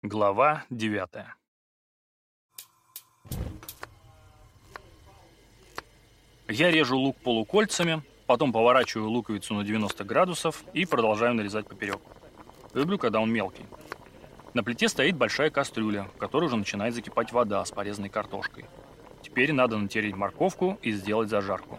Глава 9. Я режу лук полукольцами, потом поворачиваю луковицу на 90 градусов и продолжаю нарезать поперек. Люблю, когда он мелкий. На плите стоит большая кастрюля, в которой уже начинает закипать вода с порезанной картошкой. Теперь надо натереть морковку и сделать зажарку.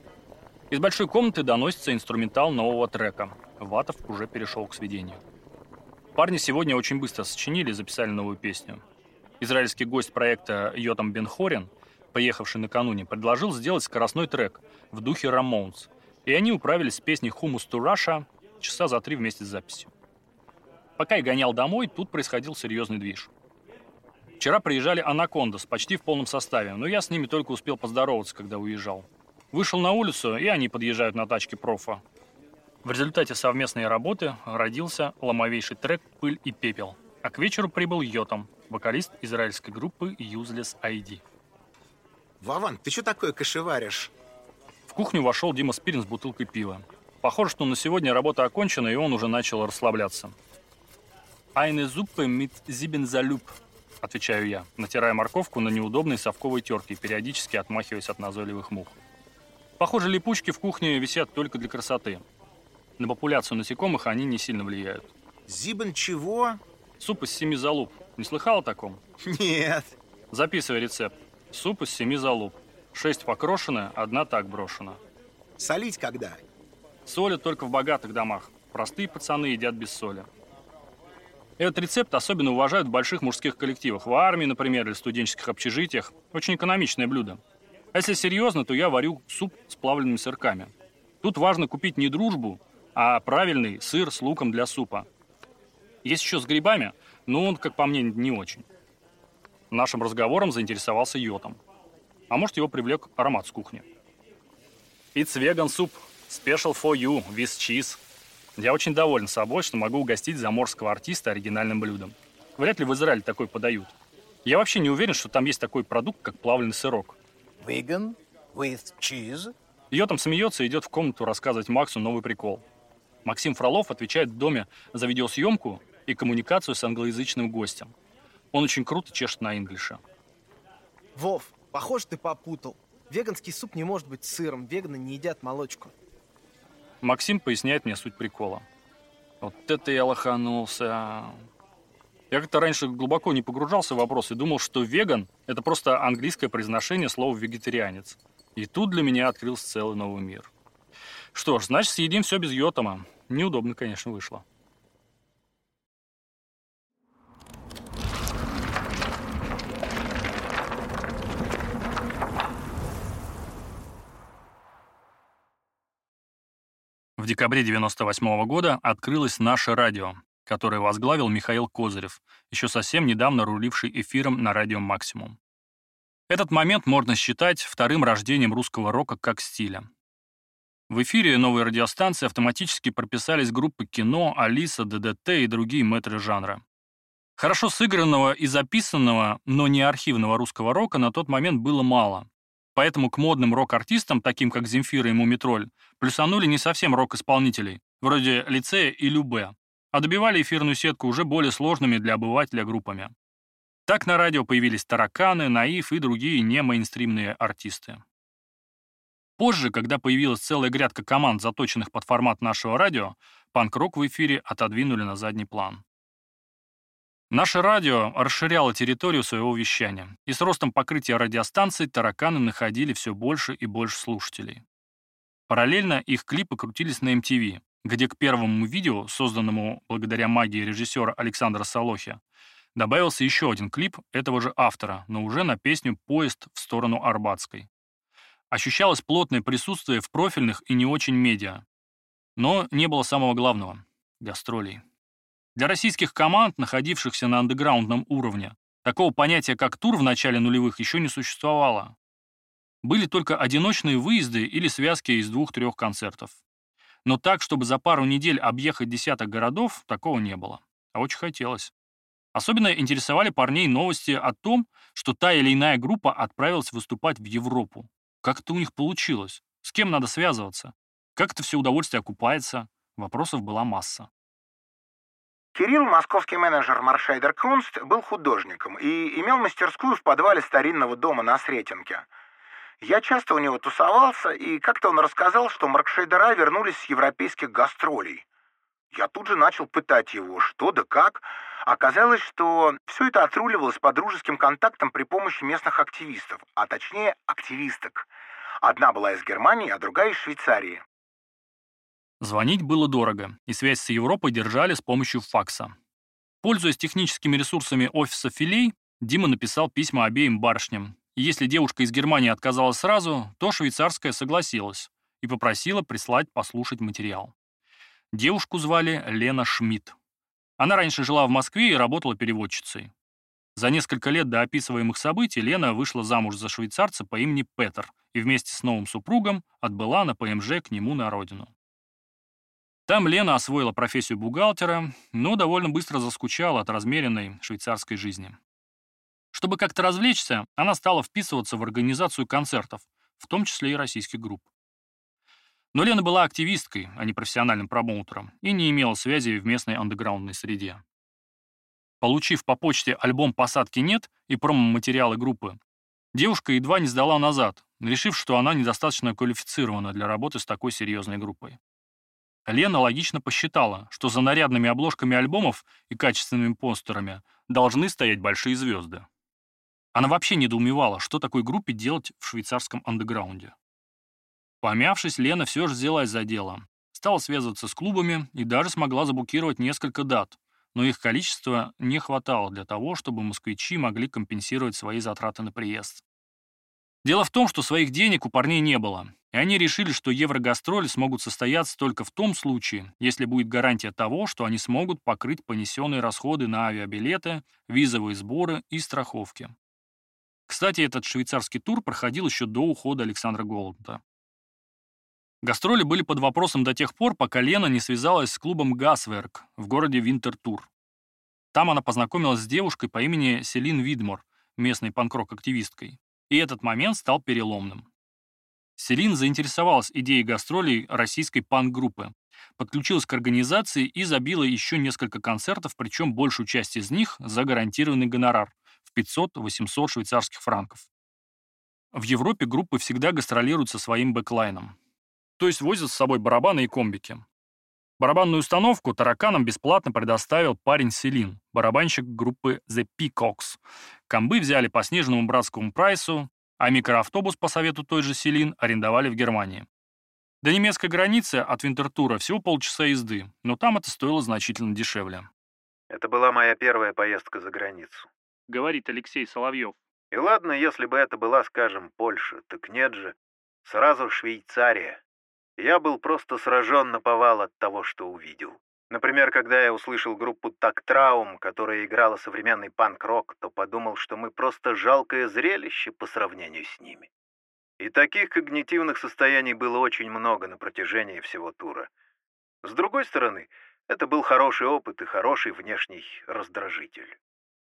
Из большой комнаты доносится инструментал нового трека. Ватов уже перешел к сведению. Парни сегодня очень быстро сочинили и записали новую песню. Израильский гость проекта Йотам Бен-Хорен, поехавший накануне, предложил сделать скоростной трек в духе Рамоунс. И они управились с песней «Hummus to Russia» часа за 3 вместе с записью. Пока я гонял домой, тут происходил серьезный движ. Вчера приезжали Анакондас почти в полном составе, но я с ними только успел поздороваться, когда уезжал. Вышел на улицу, и они подъезжают на тачке профа. В результате совместной работы родился ломовейший трек «Пыль и пепел», а к вечеру прибыл Йотам, вокалист израильской группы Useless ID. Вован, ты что такое кашеваришь? В кухню вошел Дима Спирин с бутылкой пива. Похоже, что на сегодня работа окончена, и он уже начал расслабляться. «Eine Suppe mit Siebensalub», — отвечаю я, натирая морковку на неудобной совковой терке, периодически отмахиваясь от назойливых мух. Похоже, липучки в кухне висят только для красоты. На популяцию насекомых они не сильно влияют. Зибен чего? Суп из 7 залуп. Не слыхал о таком? Нет. Записывай рецепт. Суп из 7 залуп. 6 покрошено, 1 так брошена. Солить когда? Солят только в богатых домах. Простые пацаны едят без соли. Этот рецепт особенно уважают в больших мужских коллективах. В армии, например, или студенческих общежитиях. Очень экономичное блюдо. А если серьезно, то я варю суп с плавленными сырками. Тут важно купить не дружбу, а правильный сыр с луком для супа. Есть еще с грибами, но он, как по мне, не очень. Нашим разговором заинтересовался Йотам. А может, его привлек аромат с кухни. It's vegan soup, special for you, with cheese. Я очень доволен собой, что могу угостить заморского артиста оригинальным блюдом. Вряд ли в Израиле такой подают. Я вообще не уверен, что там есть такой продукт, как плавленый сырок. Vegan with cheese? Йотам смеется и идет в комнату рассказывать Максу новый прикол. Максим Фролов отвечает в доме за видеосъемку и коммуникацию с англоязычным гостем. Он очень круто чешет на инглише. Вов, похоже, ты попутал. Веганский суп не может быть сыром, веганы не едят молочку. Максим поясняет мне суть прикола. Вот это я лоханулся. Я как-то раньше глубоко не погружался в вопрос и думал, что веган – это просто английское произношение слова «вегетарианец». И тут для меня открылся целый новый мир. Что ж, значит, съедим все без Йотама. Неудобно, конечно, вышло. В декабре 1998 года открылось наше радио, которое возглавил Михаил Козырев, еще совсем недавно руливший эфиром на радио «Максимум». Этот момент можно считать вторым рождением русского рока как стиля. В эфире новой радиостанции автоматически прописались группы «Кино», «Алиса», «ДДТ» и другие мэтры жанра. Хорошо сыгранного и записанного, но не архивного русского рока на тот момент было мало. Поэтому к модным рок-артистам, таким как Земфира и Мумитроль, плюсанули не совсем рок-исполнителей, вроде Лицея и Любэ, а добивали эфирную сетку уже более сложными для обывателя группами. Так на радио появились Тараканы, Наив и другие не-мейнстримные артисты. Позже, когда появилась целая грядка команд, заточенных под формат нашего радио, панк-рок в эфире отодвинули на задний план. Наше радио расширяло территорию своего вещания, и с ростом покрытия радиостанций тараканы находили все больше и больше слушателей. Параллельно их клипы крутились на MTV, где к первому видео, созданному благодаря магии режиссера Александра Солохи, добавился еще один клип этого же автора, но уже на песню «Поезд в сторону Арбатской». Ощущалось плотное присутствие в профильных и не очень медиа. Но не было самого главного – гастролей. Для российских команд, находившихся на андеграундном уровне, такого понятия, как тур в начале нулевых, еще не существовало. Были только одиночные выезды или связки из 2-3 концертов. Но так, чтобы за пару недель объехать десяток городов, такого не было. А очень хотелось. Особенно интересовали парней новости о том, что та или иная группа отправилась выступать в Европу. Как это у них получилось? С кем надо связываться? Как это все удовольствие окупается? Вопросов была масса. Кирилл, московский менеджер Маршейдер Кунст, был художником и имел мастерскую в подвале старинного дома на Сретенке. Я часто у него тусовался, и как-то он рассказал, что маркшейдера вернулись с европейских гастролей. Я тут же начал пытать его, что да как. Оказалось, что все это отруливалось по дружеским контактам при помощи местных активистов, а точнее активисток. Одна была из Германии, а другая из Швейцарии. Звонить было дорого, и связь с Европой держали с помощью факса. Пользуясь техническими ресурсами офиса филей, Дима написал письма обеим барышням. И если девушка из Германии отказалась сразу, то швейцарская согласилась и попросила прислать послушать материал. Девушку звали Лена Шмидт. Она раньше жила в Москве и работала переводчицей. За несколько лет до описываемых событий Лена вышла замуж за швейцарца по имени Петер и вместе с новым супругом отбыла на ПМЖ к нему на родину. Там Лена освоила профессию бухгалтера, но довольно быстро заскучала от размеренной швейцарской жизни. Чтобы как-то развлечься, она стала вписываться в организацию концертов, в том числе и российских групп. Но Лена была активисткой, а не профессиональным промоутером, и не имела связи в местной андеграундной среде. Получив по почте альбом «Посадки нет» и промо-материалы группы, девушка едва не сдала назад, решив, что она недостаточно квалифицирована для работы с такой серьезной группой. Лена логично посчитала, что за нарядными обложками альбомов и качественными постерами должны стоять большие звезды. Она вообще недоумевала, что такой группе делать в швейцарском андеграунде. Помявшись, Лена все же взялась за дело. Стала связываться с клубами и даже смогла заблокировать несколько дат, но их количества не хватало для того, чтобы москвичи могли компенсировать свои затраты на приезд. Дело в том, что своих денег у парней не было, и они решили, что еврогастроли смогут состояться только в том случае, если будет гарантия того, что они смогут покрыть понесенные расходы на авиабилеты, визовые сборы и страховки. Кстати, этот швейцарский тур проходил еще до ухода Александра Голланда. Гастроли были под вопросом до тех пор, пока Лена не связалась с клубом «Газверк» в городе Винтертур. Там она познакомилась с девушкой по имени Селин Видмор, местной панк-рок-активисткой, и этот момент стал переломным. Селин заинтересовалась идеей гастролей российской панк-группы, подключилась к организации и забила еще несколько концертов, причем большую часть из них за гарантированный гонорар в 500-800 швейцарских франков. В Европе группы всегда гастролируют со своим бэклайном, то есть возят с собой барабаны и комбики. Барабанную установку тараканам бесплатно предоставил парень Селин, барабанщик группы The Peacocks. Комбы взяли по сниженному братскому прайсу, а микроавтобус по совету той же Селин арендовали в Германии. До немецкой границы от Винтертура всего полчаса езды, но там это стоило значительно дешевле. Это была моя первая поездка за границу. Говорит Алексей Соловьев. И ладно, если бы это была, скажем, Польша, так нет же. Сразу Швейцария. Я был просто сражен наповал от того, что увидел. Например, когда я услышал группу «Тактраум», которая играла современный панк-рок, то подумал, что мы просто жалкое зрелище по сравнению с ними. И таких когнитивных состояний было очень много на протяжении всего тура. С другой стороны, это был хороший опыт и хороший внешний раздражитель.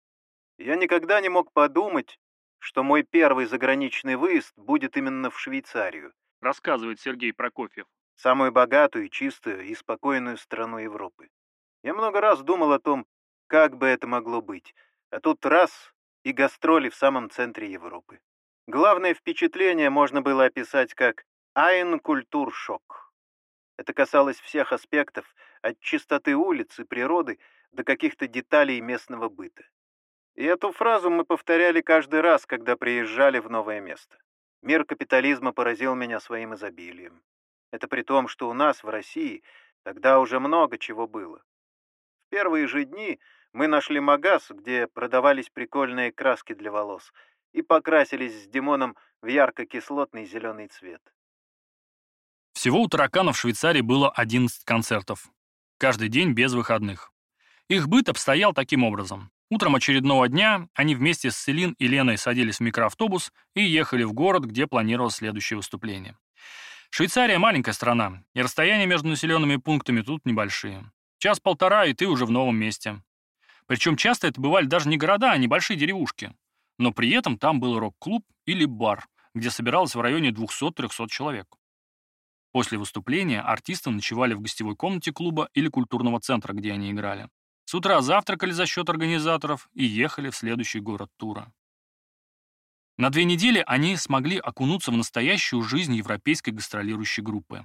Я никогда не мог подумать, что мой первый заграничный выезд будет именно в Швейцарию, Рассказывает Сергей Прокофьев. самую богатую, чистую и спокойную страну Европы. Я много раз думал о том, как бы это могло быть, а тут раз — и гастроли в самом центре Европы. Главное впечатление можно было описать как «ein Kulturschok». Это касалось всех аспектов, от чистоты улиц и природы до каких-то деталей местного быта. И эту фразу мы повторяли каждый раз, когда приезжали в новое место. Мир капитализма поразил меня своим изобилием. Это при том, что у нас в России тогда уже много чего было. В первые же дни мы нашли магаз, где продавались прикольные краски для волос, и покрасились с Димоном в ярко-кислотный зеленый цвет. Всего у тараканов в Швейцарии было 11 концертов. Каждый день без выходных. Их быт обстоял таким образом. Утром очередного дня они вместе с Селин и Леной садились в микроавтобус и ехали в город, где планировалось следующее выступление. Швейцария — маленькая страна, и расстояния между населенными пунктами тут небольшие. Час-полтора, и ты уже в новом месте. Причем часто это бывали даже не города, а небольшие деревушки. Но при этом там был рок-клуб или бар, где собиралось в районе 200-300 человек. После выступления артисты ночевали в гостевой комнате клуба или культурного центра, где они играли. С утра завтракали за счет организаторов и ехали в следующий город тура. На 2 недели они смогли окунуться в настоящую жизнь европейской гастролирующей группы.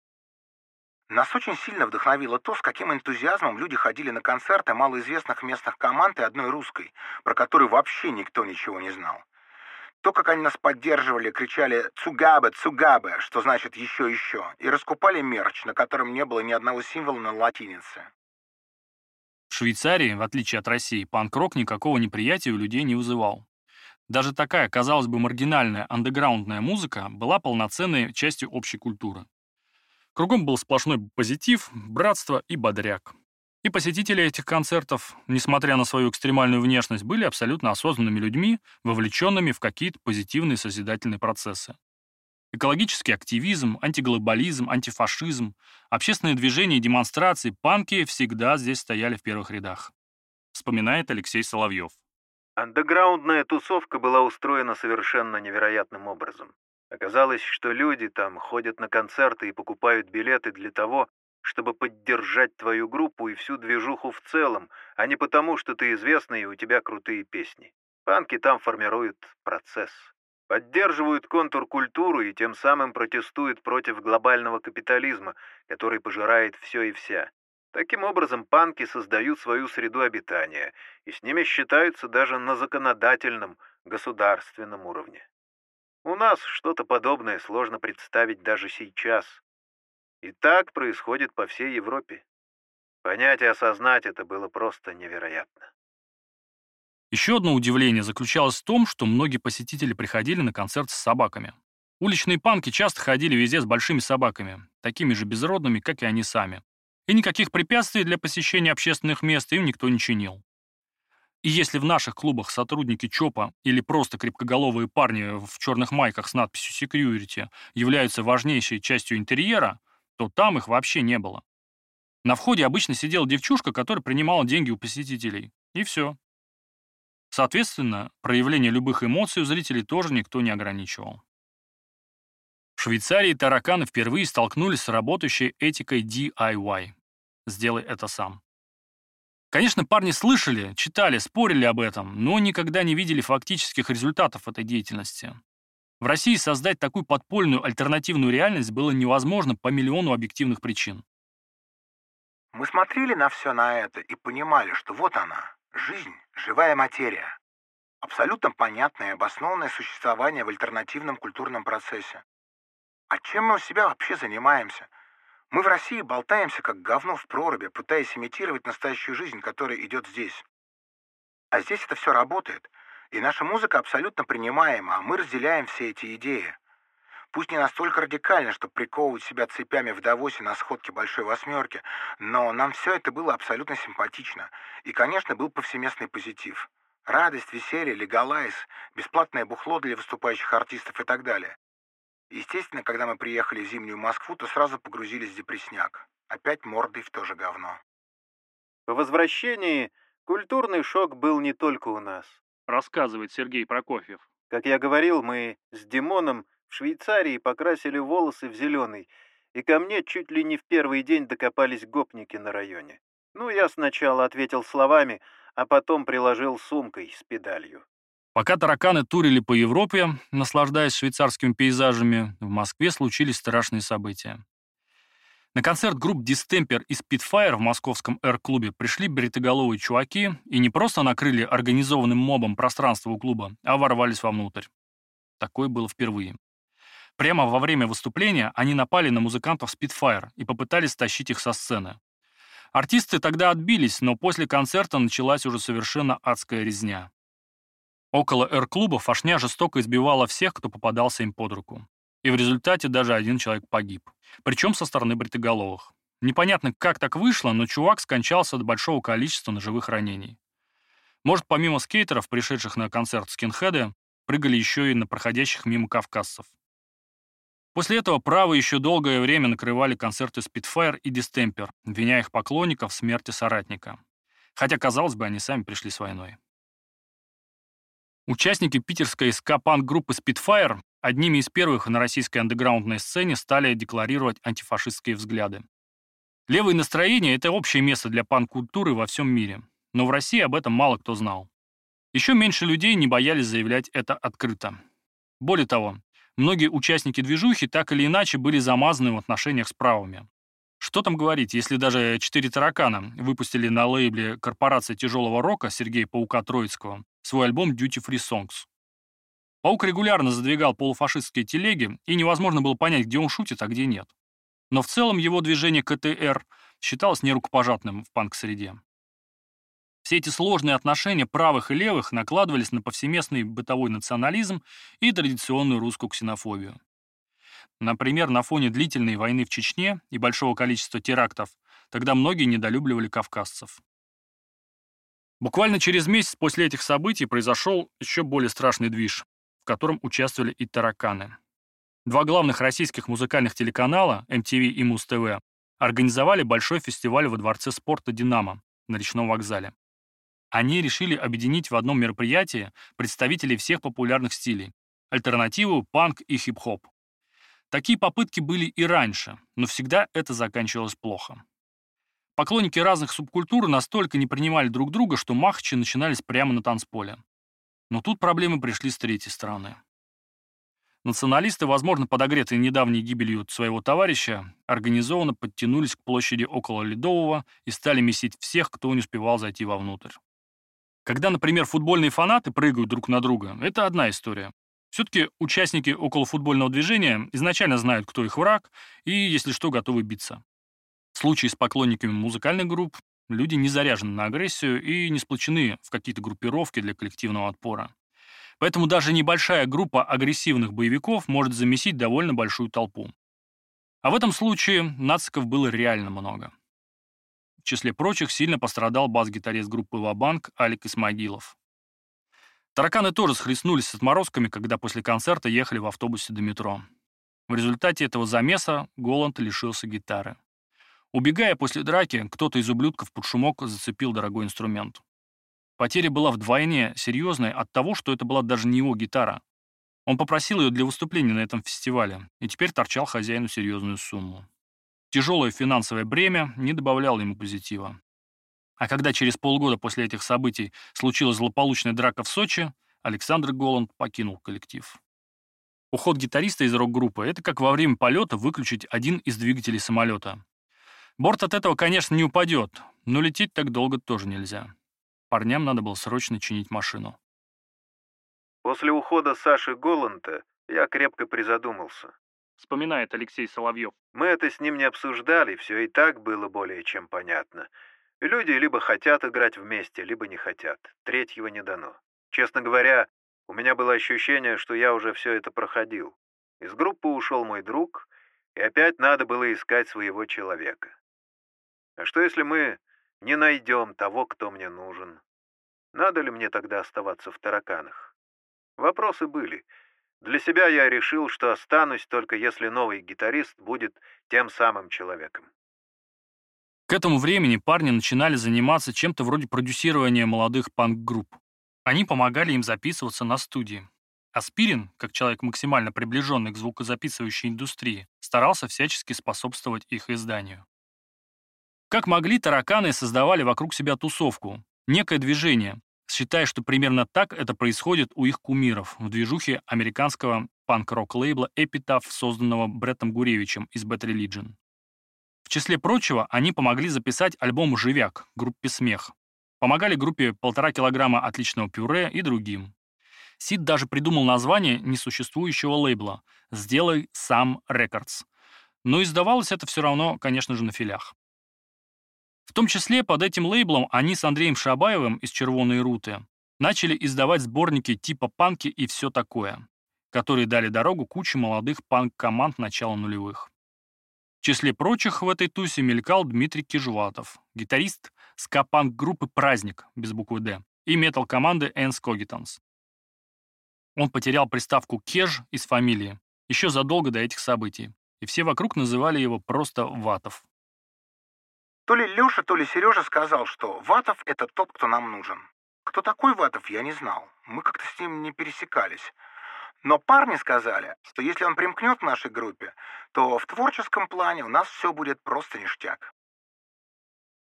Нас очень сильно вдохновило то, с каким энтузиазмом люди ходили на концерты малоизвестных местных команд и одной русской, про которую вообще никто ничего не знал. То, как они нас поддерживали, кричали «Цугабе, Цугабе», что значит «еще-еще», и раскупали мерч, на котором не было ни одного символа на латинице. В Швейцарии, в отличие от России, панк-рок никакого неприятия у людей не вызывал. Даже такая, казалось бы, маргинальная андеграундная музыка была полноценной частью общей культуры. Кругом был сплошной позитив, братство и бодряк. И посетители этих концертов, несмотря на свою экстремальную внешность, были абсолютно осознанными людьми, вовлеченными в какие-то позитивные созидательные процессы. Экологический активизм, антиглобализм, антифашизм, общественные движения и демонстрации, панки всегда здесь стояли в первых рядах. Вспоминает Алексей Соловьев. Андеграундная тусовка была устроена совершенно невероятным образом. Оказалось, что люди там ходят на концерты и покупают билеты для того, чтобы поддержать твою группу и всю движуху в целом, а не потому, что ты известный и у тебя крутые песни. Панки там формируют процесс. Поддерживают контркультуру и тем самым протестуют против глобального капитализма, который пожирает все и вся. Таким образом, панки создают свою среду обитания, и с ними считаются даже на законодательном, государственном уровне. У нас что-то подобное сложно представить даже сейчас. И так происходит по всей Европе. Понять и осознать это было просто невероятно. Еще одно удивление заключалось в том, что многие посетители приходили на концерт с собаками. Уличные панки часто ходили везде с большими собаками, такими же безродными, как и они сами. И никаких препятствий для посещения общественных мест им никто не чинил. И если в наших клубах сотрудники ЧОПа или просто крепкоголовые парни в черных майках с надписью «Security» являются важнейшей частью интерьера, то там их вообще не было. На входе обычно сидела девчушка, которая принимала деньги у посетителей. И все. Соответственно, проявление любых эмоций у зрителей тоже никто не ограничивал. В Швейцарии тараканы впервые столкнулись с работающей этикой DIY. Сделай это сам. Конечно, парни слышали, читали, спорили об этом, но никогда не видели фактических результатов этой деятельности. В России создать такую подпольную альтернативную реальность было невозможно по миллиону объективных причин. Мы смотрели на все на это и понимали, что вот она, жизнь, живая материя. Абсолютно понятное и обоснованное существование в альтернативном культурном процессе. А чем мы у себя вообще занимаемся? Мы в России болтаемся, как говно в проруби, пытаясь имитировать настоящую жизнь, которая идет здесь. А здесь это все работает, и наша музыка абсолютно принимаема, а мы разделяем все эти идеи. Пусть не настолько радикально, чтобы приковывать себя цепями в Давосе на сходке Большой Восьмерки, но нам все это было абсолютно симпатично. И, конечно, был повсеместный позитив. Радость, веселье, легалайз, бесплатное бухло для выступающих артистов и так далее. Естественно, когда мы приехали в зимнюю Москву, то сразу погрузились в депресняк. Опять мордой в то же говно. По возвращении культурный шок был не только у нас. Рассказывает Сергей Прокофьев. Как я говорил, мы с Димоном в Швейцарии покрасили волосы в зеленый, и ко мне чуть ли не в первый день докопались гопники на районе. Ну, я сначала ответил словами, а потом приложил сумкой с педалью. Пока тараканы турили по Европе, наслаждаясь швейцарскими пейзажами, в Москве случились страшные события. На концерт групп Distemper и Spitfire в московском R-клубе пришли бритоголовые чуваки и не просто накрыли организованным мобом пространство у клуба, а ворвались вовнутрь. Такое было впервые. Прямо во время выступления они напали на музыкантов Spitfire и попытались стащить их со сцены. Артисты тогда отбились, но после концерта началась уже совершенно адская резня. Около R-клуба фашня жестоко избивала всех, кто попадался им под руку. И в результате даже один человек погиб. Причем со стороны бритоголовых. Непонятно, как так вышло, но чувак скончался от большого количества ножевых ранений. Может, помимо скейтеров, пришедших на концерт скинхеды, прыгали еще и на проходящих мимо кавказцев. После этого правы еще долгое время накрывали концерты Spitfire и Distemper, обвиняя их поклонников в смерти соратника. Хотя, казалось бы, они сами пришли с войной. Участники питерской ска-панк-группы Spitfire одними из первых на российской андеграундной сцене стали декларировать антифашистские взгляды. Левые настроения – это общее место для панк-культуры во всем мире. Но в России об этом мало кто знал. Еще меньше людей не боялись заявлять это открыто. Более того, многие участники движухи так или иначе были замазаны в отношениях с правыми. Что там говорить, если даже 4 таракана выпустили на лейбле корпорации тяжелого рока Сергея Паука Троицкого свой альбом Duty Free Songs. Паук регулярно задвигал полуфашистские телеги, и невозможно было понять, где он шутит, а где нет. Но в целом его движение КТР считалось нерукопожатным в панк-среде. Все эти сложные отношения правых и левых накладывались на повсеместный бытовой национализм и традиционную русскую ксенофобию. Например, на фоне длительной войны в Чечне и большого количества терактов тогда многие недолюбливали кавказцев. Буквально через месяц после этих событий произошел еще более страшный движ, в котором участвовали и тараканы. 2 главных российских музыкальных телеканала, MTV и Муз-ТВ, организовали большой фестиваль во Дворце спорта «Динамо» на Речном вокзале. Они решили объединить в одном мероприятии представителей всех популярных стилей – альтернативу, панк и хип-хоп. Такие попытки были и раньше, но всегда это заканчивалось плохо. Поклонники разных субкультур настолько не принимали друг друга, что махачи начинались прямо на танцполе. Но тут проблемы пришли с третьей стороны. Националисты, возможно, подогретые недавней гибелью своего товарища, организованно подтянулись к площади около Ледового и стали месить всех, кто не успевал зайти вовнутрь. Когда, например, футбольные фанаты прыгают друг на друга, это одна история. Все-таки участники околофутбольного движения изначально знают, кто их враг, и, если что, готовы биться. В случае с поклонниками музыкальных групп люди не заряжены на агрессию и не сплочены в какие-то группировки для коллективного отпора. Поэтому даже небольшая группа агрессивных боевиков может замесить довольно большую толпу. А в этом случае нациков было реально много. В числе прочих сильно пострадал бас-гитарист группы «Ва-Банк» Алик Исмагилов. Тараканы тоже схлестнулись с отморозками, когда после концерта ехали в автобусе до метро. В результате этого замеса Голланд лишился гитары. Убегая после драки, кто-то из ублюдков под шумок зацепил дорогой инструмент. Потеря была вдвойне серьезной от того, что это была даже не его гитара. Он попросил ее для выступления на этом фестивале и теперь торчал хозяину серьезную сумму. Тяжелое финансовое бремя не добавляло ему позитива. А когда через полгода после этих событий случилась злополучная драка в Сочи, Александр Голланд покинул коллектив. Уход гитариста из рок-группы – это как во время полета выключить один из двигателей самолета. Борт от этого, конечно, не упадет, но лететь так долго тоже нельзя. Парням надо было срочно чинить машину. После ухода Саши Голланда я крепко призадумался. Вспоминает Алексей Соловьев. Мы это с ним не обсуждали, все и так было более чем понятно. И люди либо хотят играть вместе, либо не хотят. Третьего не дано. Честно говоря, у меня было ощущение, что я уже все это проходил. Из группы ушел мой друг, и опять надо было искать своего человека. А что если мы не найдем того, кто мне нужен? Надо ли мне тогда оставаться в тараканах? Вопросы были. Для себя я решил, что останусь только если новый гитарист будет тем самым человеком. К этому времени парни начинали заниматься чем-то вроде продюсирования молодых панк-групп. Они помогали им записываться на студии. А Спирин, как человек максимально приближенный к звукозаписывающей индустрии, старался всячески способствовать их изданию. Как могли, тараканы создавали вокруг себя тусовку, некое движение, считая, что примерно так это происходит у их кумиров в движухе американского панк-рок-лейбла Epitaph, созданного Бреттом Гуревичем из Bad Religion. В числе прочего, они помогли записать альбом «Живяк» группе «Смех», помогали группе «1,5 килограмма отличного пюре» и другим. Сид даже придумал название несуществующего лейбла «Сделай сам Рекордс», но издавалось это все равно, конечно же, на филях. В том числе под этим лейблом они с Андреем Шабаевым из «Червоной руты» начали издавать сборники типа «Панки» и «Все такое», которые дали дорогу куче молодых панк-команд начала нулевых. В числе прочих в этой тусе мелькал Дмитрий Кижватов, гитарист ска-панк-группы «Праздник» без буквы «Д» и метал-команды Энс Когитанс. Он потерял приставку «Кеж» из фамилии еще задолго до этих событий, и все вокруг называли его просто Ватов. То ли Леша, то ли Сережа сказал, что Ватов — это тот, кто нам нужен. Кто такой Ватов, я не знал. Мы как-то с ним не пересекались. Но парни сказали, что если он примкнет к нашей группе, то в творческом плане у нас все будет просто ништяк.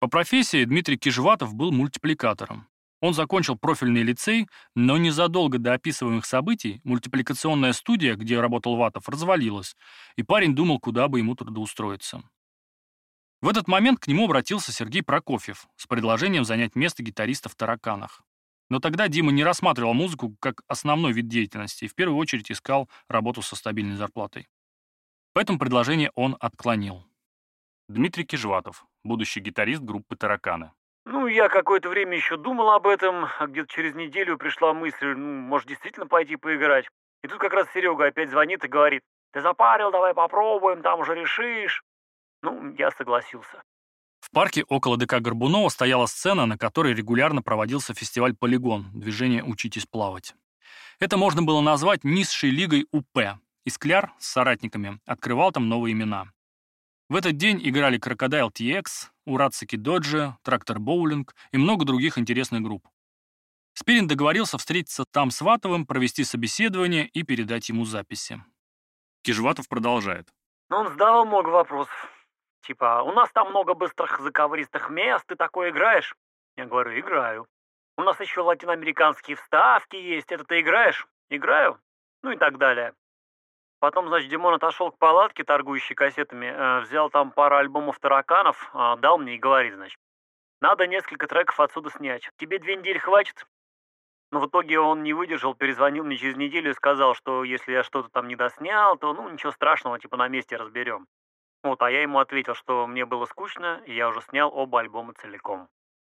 По профессии Дмитрий Кижватов был мультипликатором. Он закончил профильный лицей, но незадолго до описываемых событий мультипликационная студия, где работал Ватов, развалилась, и парень думал, куда бы ему трудоустроиться. В этот момент к нему обратился Сергей Прокофьев с предложением занять место гитариста в «Тараканах». Но тогда Дима не рассматривал музыку как основной вид деятельности и в первую очередь искал работу со стабильной зарплатой. Поэтому предложение он отклонил. Дмитрий Кижватов, будущий гитарист группы «Тараканы». Я какое-то время еще думал об этом, а где-то через неделю пришла мысль, может, действительно пойти поиграть. И тут как раз Серега опять звонит и говорит: «Ты запарил, давай попробуем, там уже решишь». Я согласился. В парке около ДК Горбунова стояла сцена, на которой регулярно проводился фестиваль «Полигон» движение «Учитесь плавать». Это можно было назвать низшей лигой УП, и Скляр с соратниками открывал там новые имена. В этот день играли Crocodile TX, Урацики Доджи, Трактор Боулинг и много других интересных групп. Спирин договорился встретиться там с Ватовым, провести собеседование и передать ему записи. Кижватов продолжает. Он задавал много вопросов. Типа: «У нас там много быстрых заковыристых мест, ты такое играешь?» Я говорю: «Играю». «У нас еще латиноамериканские вставки есть, это ты играешь?» «Играю». И так далее. Потом, значит, Димон отошел к палатке, торгующей кассетами, взял там пару альбомов «Тараканов», дал мне и говорит, значит: «Надо несколько треков отсюда снять. Тебе 2 недели хватит?» Но в итоге он не выдержал, перезвонил мне через неделю и сказал, что если я что-то там не доснял, то ничего страшного, типа на месте разберем. А я ему ответил, что мне было скучно, и я уже снял оба альбома целиком.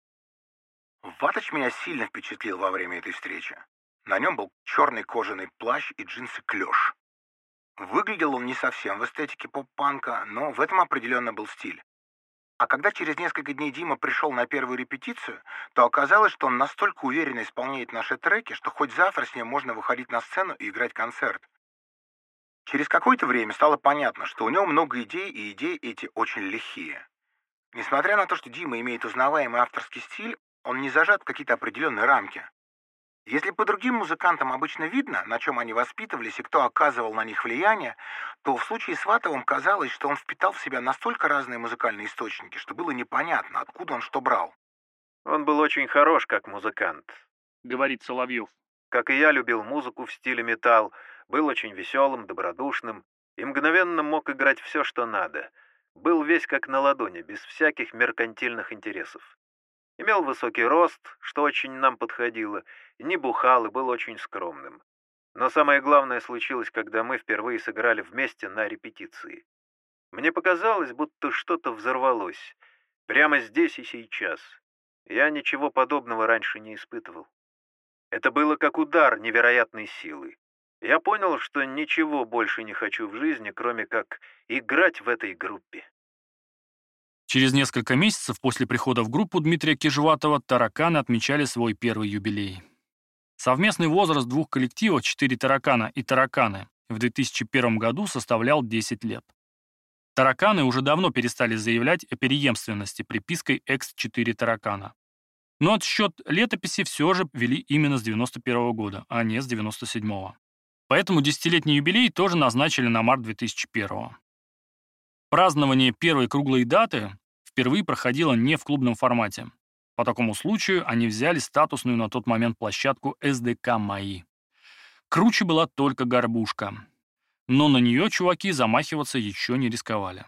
Ватыч меня сильно впечатлил во время этой встречи. На нем был черный кожаный плащ и джинсы клеш. Выглядел он не совсем в эстетике поп-панка, но в этом определенно был стиль. А когда через несколько дней Дима пришел на первую репетицию, то оказалось, что он настолько уверенно исполняет наши треки, что хоть завтра с ним можно выходить на сцену и играть концерт. Через какое-то время стало понятно, что у него много идей, и идеи эти очень лихие. Несмотря на то, что Дима имеет узнаваемый авторский стиль, он не зажат в какие-то определенные рамки. Если по другим музыкантам обычно видно, на чем они воспитывались и кто оказывал на них влияние, то в случае с Ватовым казалось, что он впитал в себя настолько разные музыкальные источники, что было непонятно, откуда он что брал. Он был очень хорош как музыкант, Говорит Соловьев. Как и я, любил музыку в стиле металл, был очень веселым, добродушным и мгновенно мог играть все, что надо. Был весь как на ладони, без всяких меркантильных интересов. Имел высокий рост, что очень нам подходило, не бухал и был очень скромным. Но самое главное случилось, когда мы впервые сыграли вместе на репетиции. Мне показалось, будто что-то взорвалось. Прямо здесь и сейчас. Я ничего подобного раньше не испытывал. Это было как удар невероятной силы. Я понял, что ничего больше не хочу в жизни, кроме как играть в этой группе. Через несколько месяцев после прихода в группу Дмитрия Кижватова «Тараканы» отмечали свой первый юбилей. Совместный возраст двух коллективов «4 таракана» и «Тараканы» в 2001 году составлял 10 лет. «Тараканы» уже давно перестали заявлять о преемственности припиской «X4 таракана». Но отсчет летописи все же вели именно с 91 года, а не с 97-го. Поэтому десятилетний юбилей тоже назначили на март 2001. Празднование первой круглой даты впервые проходило не в клубном формате. По такому случаю они взяли статусную на тот момент площадку СДК «Мои». Круче была только «Горбушка». Но на нее чуваки замахиваться еще не рисковали.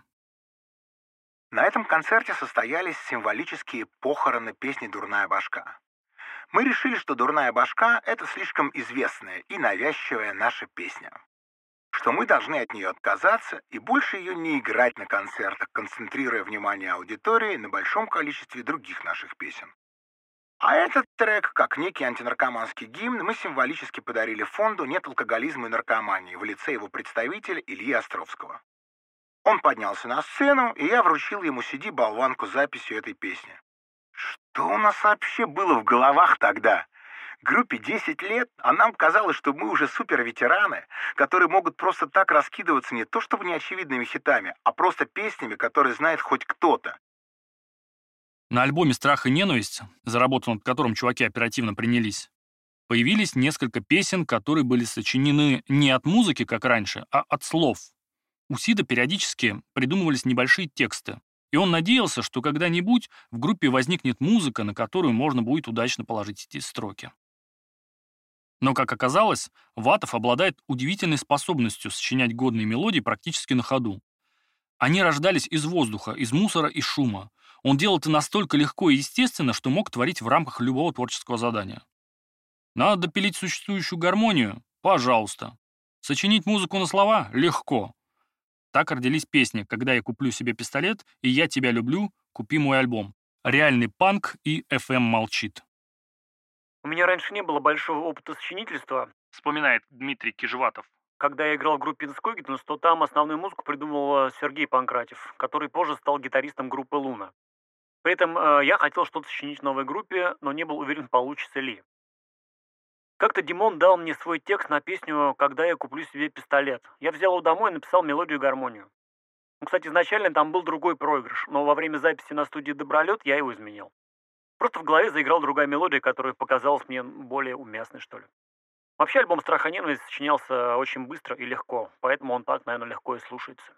На этом концерте состоялись символические похороны песни «Дурная башка». Мы решили, что «Дурная башка» — это слишком известная и навязчивая наша песня, что мы должны от нее отказаться и больше ее не играть на концертах, концентрируя внимание аудитории на большом количестве других наших песен. А этот трек, как некий антинаркоманский гимн, мы символически подарили фонду «Нет алкоголизма и наркомании» в лице его представителя Ильи Островского. Он поднялся на сцену, и я вручил ему CD-болванку с записью этой песни. Что у нас вообще было в головах тогда? Группе 10 лет, а нам казалось, что мы уже суперветераны, которые могут просто так раскидываться не то чтобы неочевидными хитами, а просто песнями, которые знает хоть кто-то. На альбоме «Страх и ненависть», за работу над которым чуваки оперативно принялись, появились несколько песен, которые были сочинены не от музыки, как раньше, а от слов. У Сида периодически придумывались небольшие тексты, И он надеялся, что когда-нибудь в группе возникнет музыка, на которую можно будет удачно положить эти строки. Но, как оказалось, Ватов обладает удивительной способностью сочинять годные мелодии практически на ходу. Они рождались из воздуха, из мусора и шума. Он делал это настолько легко и естественно, что мог творить в рамках любого творческого задания. Надо допилить существующую гармонию? Пожалуйста. Сочинить музыку на слова? Легко. Так родились песни «Когда я куплю себе пистолет» и «Я тебя люблю», «Купи мой альбом», «Реальный панк» и «FM молчит». У меня раньше не было большого опыта сочинительства, Вспоминает Дмитрий Кижватов. Когда я играл в группе Incognito, то там основную музыку придумывал Сергей Панкратев, который позже стал гитаристом группы Луна. При этом я хотел что-то сочинить в новой группе, но не был уверен, получится ли. Как-то Димон дал мне свой текст на песню «Когда я куплю себе пистолет». Я взял его домой и написал мелодию и гармонию. Кстати, изначально там был другой проигрыш, но во время записи на студии «Добролет» я его изменил. Просто в голове заиграла другая мелодия, которая показалась мне более уместной, что ли. Вообще альбом «Страх и ненависть» сочинялся очень быстро и легко, поэтому он так, наверное, легко и слушается.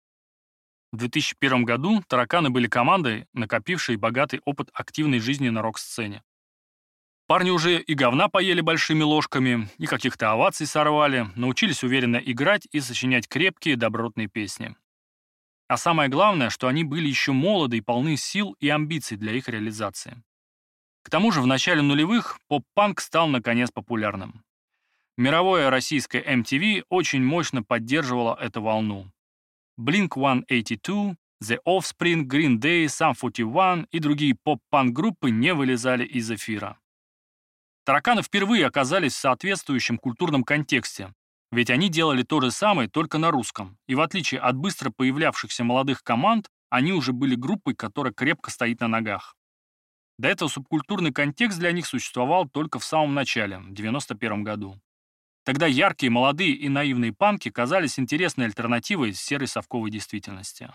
В 2001 году «Тараканы» были командой, накопившей богатый опыт активной жизни на рок-сцене. Парни уже и говна поели большими ложками, и каких-то оваций сорвали, научились уверенно играть и сочинять крепкие добротные песни. А самое главное, что они были еще молоды и полны сил и амбиций для их реализации. К тому же в начале нулевых поп-панк стал наконец популярным. Мировое российское MTV очень мощно поддерживало эту волну. Blink-182, The Offspring, Green Day, Sum 41 и другие поп-панк группы не вылезали из эфира. «Тараканы» впервые оказались в соответствующем культурном контексте, ведь они делали то же самое, только на русском, и в отличие от быстро появлявшихся молодых команд, они уже были группой, которая крепко стоит на ногах. До этого субкультурный контекст для них существовал только в самом начале, в 1991 году. Тогда яркие, молодые и наивные панки казались интересной альтернативой серой совковой действительности.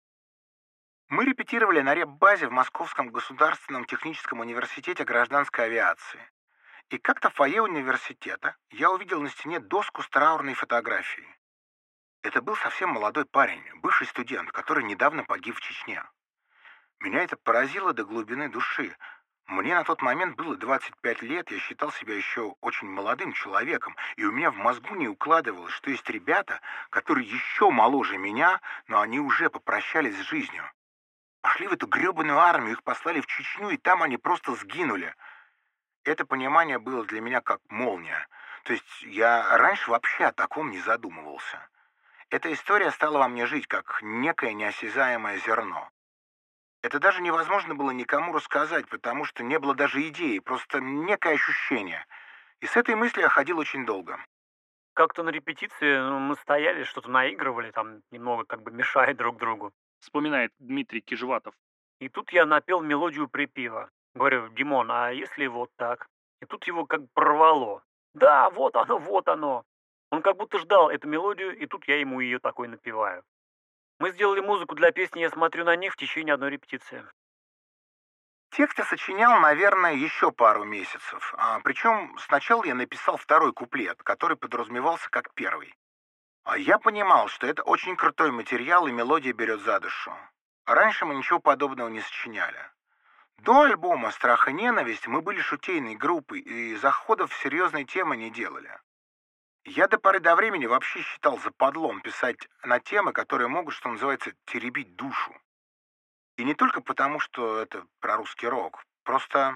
Мы репетировали на реп-базе в Московском государственном техническом университете гражданской авиации. И как-то в фойе университета я увидел на стене доску с траурной фотографией. Это был совсем молодой парень, бывший студент, который недавно погиб в Чечне. Меня это поразило до глубины души. Мне на тот момент было 25 лет, я считал себя еще очень молодым человеком, и у меня в мозгу не укладывалось, что есть ребята, которые еще моложе меня, но они уже попрощались с жизнью. Пошли в эту гребаную армию, их послали в Чечню, и там они просто сгинули. Это понимание было для меня как молния. То есть я раньше вообще о таком не задумывался. Эта история стала во мне жить, как некое неосязаемое зерно. Это даже невозможно было никому рассказать, потому что не было даже идеи, просто некое ощущение. И с этой мыслью я ходил очень долго. Как-то на репетиции мы стояли, что-то наигрывали, там немного как бы мешая друг другу. Вспоминает Дмитрий Кижватов. И тут я напел мелодию припева. Говорю: Димон, а если вот так? И тут его как прорвало. Да, вот оно, вот оно. Он как будто ждал эту мелодию, и тут я ему ее такой напеваю. Мы сделали музыку для песни «Я смотрю на них» в течение одной репетиции. Текст я сочинял, наверное, еще пару месяцев. Причем сначала я написал второй куплет, который подразумевался как первый. Я понимал, что это очень крутой материал, и мелодия берет за душу. Раньше мы ничего подобного не сочиняли. До альбома «Страх и ненависть» мы были шутейной группой и заходов в серьезные темы не делали. Я до поры до времени вообще считал западлом писать на темы, которые могут, что называется, теребить душу. И не только потому, что это про русский рок. Просто,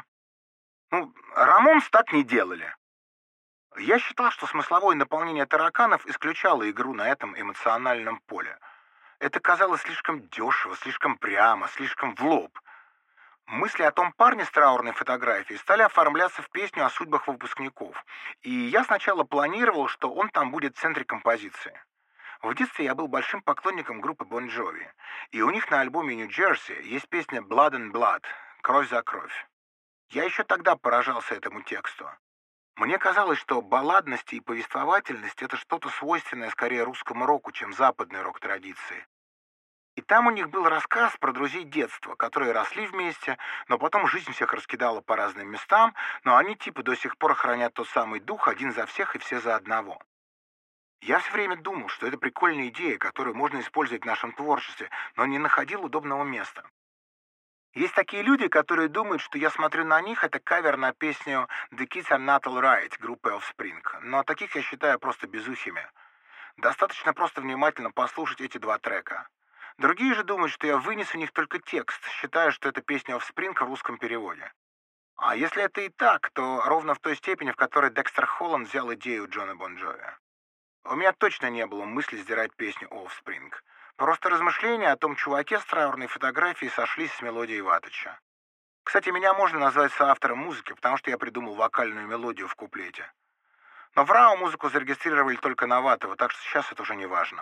Рамонс так не делали. Я считал, что смысловое наполнение «Тараканов» исключало игру на этом эмоциональном поле. Это казалось слишком дешево, слишком прямо, слишком в лоб. Мысли о том парне с траурной фотографией стали оформляться в песню о судьбах выпускников. И я сначала планировал, что он там будет в центре композиции. В детстве я был большим поклонником группы Bon Jovi. И у них на альбоме New Jersey есть песня Blood and Blood, «Кровь за кровь». Я еще тогда поражался этому тексту. Мне казалось, что балладность и повествовательность — это что-то свойственное скорее русскому року, чем западной рок-традиции. И там у них был рассказ про друзей детства, которые росли вместе, но потом жизнь всех раскидала по разным местам, но они типа до сих пор хранят тот самый дух, один за всех и все за одного. Я все время думал, что это прикольная идея, которую можно использовать в нашем творчестве, но не находил удобного места. Есть такие люди, которые думают, что я смотрю на них, это кавер на песню «The Kids Are Not Alright» группы Offspring, но таких я считаю просто безухими. Достаточно просто внимательно послушать эти два трека. Другие же думают, что я вынес у них только текст, считая, что это песня Offspring в русском переводе. А если это и так, то ровно в той степени, в которой Декстер Холланд взял идею Джона Бон Джови. У меня точно не было мысли сдирать песню Offspring. Просто размышления о том чуваке с траурной фотографией сошлись с мелодией Ватыча. Кстати, меня можно назвать соавтором музыки, потому что я придумал вокальную мелодию в куплете. Но в РАО музыку зарегистрировали только на Ватова, так что сейчас это уже не важно.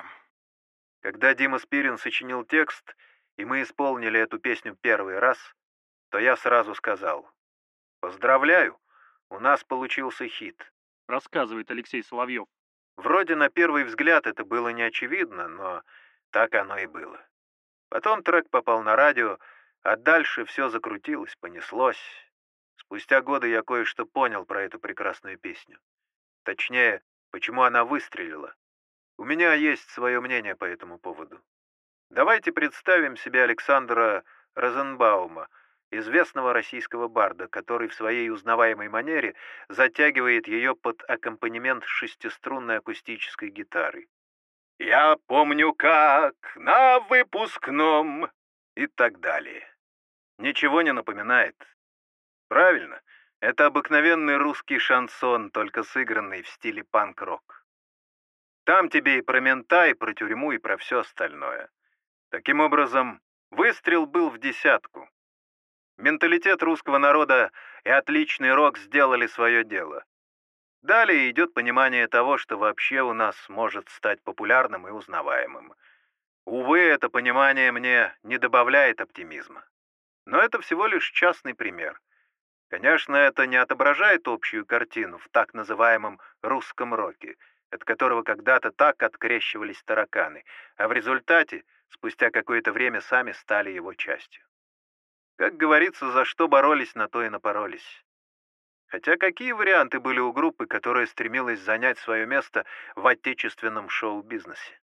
Когда Дима Спирин сочинил текст, и мы исполнили эту песню первый раз, то я сразу сказал: «Поздравляю, у нас получился хит», — рассказывает Алексей Соловьев. Вроде на первый взгляд это было не очевидно, но так оно и было. Потом трек попал на радио, а дальше все закрутилось, понеслось. Спустя годы я кое-что понял про эту прекрасную песню. Точнее, почему она выстрелила. У меня есть свое мнение по этому поводу. Давайте представим себе Александра Розенбаума, известного российского барда, который в своей узнаваемой манере затягивает ее под аккомпанемент шестиструнной акустической гитары. «Я помню, как на выпускном» и так далее. Ничего не напоминает? Правильно, это обыкновенный русский шансон, только сыгранный в стиле панк-рок. Там тебе и про мента, и про тюрьму, и про все остальное. Таким образом, выстрел был в десятку. Менталитет русского народа и отличный рок сделали свое дело. Далее идет понимание того, что вообще у нас может стать популярным и узнаваемым. Увы, это понимание мне не добавляет оптимизма. Но это всего лишь частный пример. Конечно, это не отображает общую картину в так называемом русском роке, от которого когда-то так открещивались тараканы, а в результате, спустя какое-то время, сами стали его частью. Как говорится, за что боролись, на то и напоролись. Хотя какие варианты были у группы, которая стремилась занять свое место в отечественном шоу-бизнесе?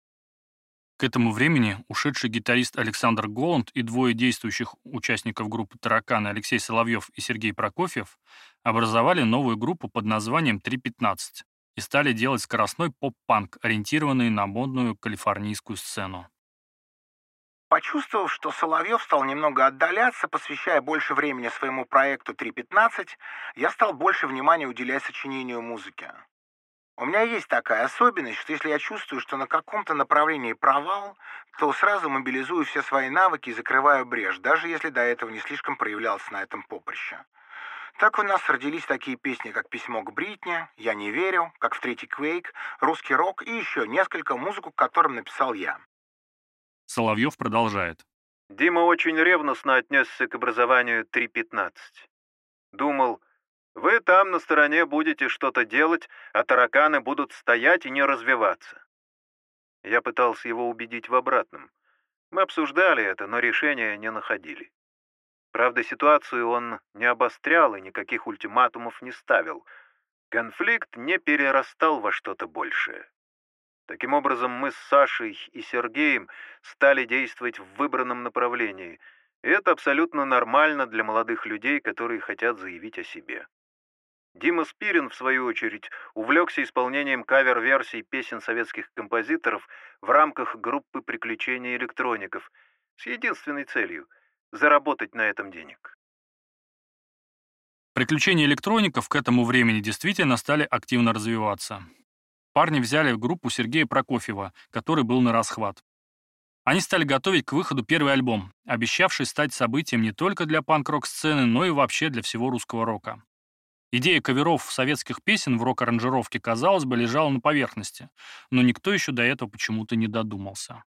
К этому времени ушедший гитарист Александр Голланд и двое действующих участников группы «Тараканы» Алексей Соловьев и Сергей Прокофьев образовали новую группу под названием «3.15» и стали делать скоростной поп-панк, ориентированный на модную калифорнийскую сцену. Почувствовав, что Соловьев стал немного отдаляться, посвящая больше времени своему проекту 3.15, я стал больше внимания уделять сочинению музыки. У меня есть такая особенность, что если я чувствую, что на каком-то направлении провал, то сразу мобилизую все свои навыки и закрываю брешь, даже если до этого не слишком проявлялся на этом поприще. Так у нас родились такие песни, как «Письмо к Бритни», «Я не верю», как «В третий Квейк», «Русский рок» и еще несколько, музыку к которым написал я. Соловьев продолжает. Дима очень ревностно отнесся к образованию 3.15. Думал, вы там на стороне будете что-то делать, а тараканы будут стоять и не развиваться. Я пытался его убедить в обратном. Мы обсуждали это, но решения не находили. Правда, ситуацию он не обострял и никаких ультиматумов не ставил. Конфликт не перерастал во что-то большее. Таким образом, мы с Сашей и Сергеем стали действовать в выбранном направлении, и это абсолютно нормально для молодых людей, которые хотят заявить о себе. Дима Спирин, в свою очередь, увлекся исполнением кавер-версий песен советских композиторов в рамках группы «Приключения электроников» с единственной целью – заработать на этом денег. Приключения электроников к этому времени действительно стали активно развиваться. Парни взяли в группу Сергея Прокофьева, который был на расхват. Они стали готовить к выходу первый альбом, обещавший стать событием не только для панк-рок-сцены, но и вообще для всего русского рока. Идея каверов советских песен в рок-аранжировке, казалось бы, лежала на поверхности, но никто еще до этого почему-то не додумался.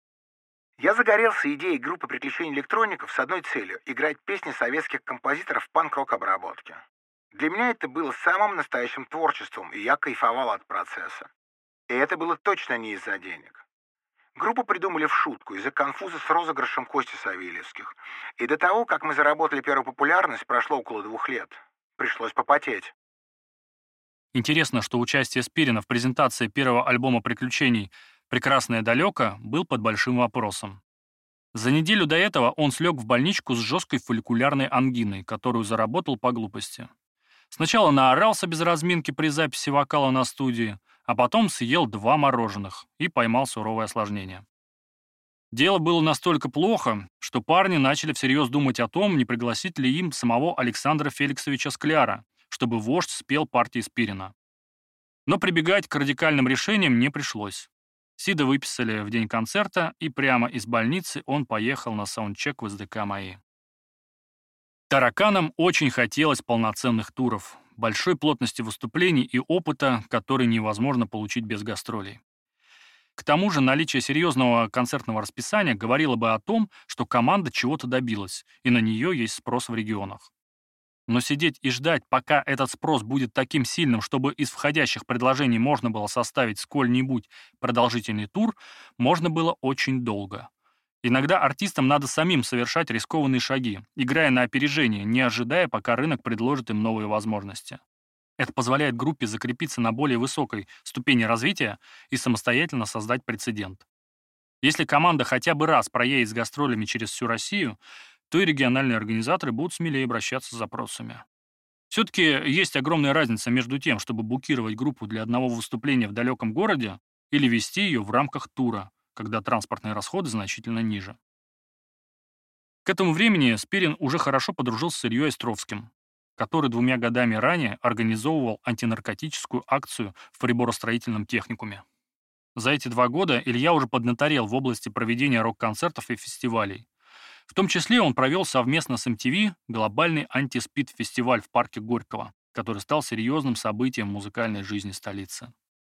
Я загорелся идеей группы «Приключения электроников» с одной целью – играть песни советских композиторов в панк-рок-обработке. Для меня это было самым настоящим творчеством, и я кайфовал от процесса. И это было точно не из-за денег. Группу придумали в шутку, из-за конфуза с розыгрышем Кости Савельевских. И до того, как мы заработали первую популярность, прошло около 2 лет. Пришлось попотеть. Интересно, что участие Спирина в презентации первого альбома приключений «Прекрасное далеко» был под большим вопросом. За неделю до этого он слег в больничку с жесткой фолликулярной ангиной, которую заработал по глупости. Сначала наорался без разминки при записи вокала на студии, а потом съел 2 мороженых и поймал суровое осложнение. Дело было настолько плохо, что парни начали всерьез думать о том, не пригласить ли им самого Александра Феликсовича Скляра, чтобы вождь спел партии Спирина. Но прибегать к радикальным решениям не пришлось. Сида выписали в день концерта, и прямо из больницы он поехал на саундчек в СДК «Мои». Тараканам очень хотелось полноценных туров, большой плотности выступлений и опыта, который невозможно получить без гастролей. К тому же наличие серьезного концертного расписания говорило бы о том, что команда чего-то добилась, и на нее есть спрос в регионах. Но сидеть и ждать, пока этот спрос будет таким сильным, чтобы из входящих предложений можно было составить сколь-нибудь продолжительный тур, можно было очень долго. Иногда артистам надо самим совершать рискованные шаги, играя на опережение, не ожидая, пока рынок предложит им новые возможности. Это позволяет группе закрепиться на более высокой ступени развития и самостоятельно создать прецедент. Если команда хотя бы раз проедет с гастролями через всю Россию, то и региональные организаторы будут смелее обращаться с запросами. Все-таки есть огромная разница между тем, чтобы букировать группу для одного выступления в далеком городе или вести ее в рамках тура, когда транспортные расходы значительно ниже. К этому времени Спирин уже хорошо подружился с Ильей Островским, который 2 годами ранее организовывал антинаркотическую акцию в приборостроительном техникуме. За эти 2 года Илья уже поднаторел в области проведения рок-концертов и фестивалей. В том числе он провел совместно с MTV глобальный антиспид-фестиваль в парке Горького, который стал серьезным событием в музыкальной жизни столицы.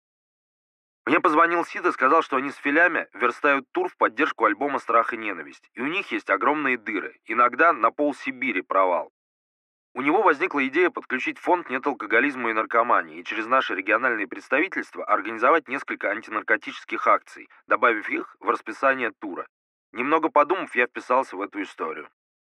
Мне позвонил Сид и сказал, что они с Филями верстают тур в поддержку альбома «Страх и ненависть». И у них есть огромные дыры, иногда на полсибири провал. У него возникла идея подключить фонд «Нет алкоголизма и наркомании» и через наши региональные представительства организовать несколько антинаркотических акций, добавив их в расписание тура. Немного подумав, я вписался в эту историю.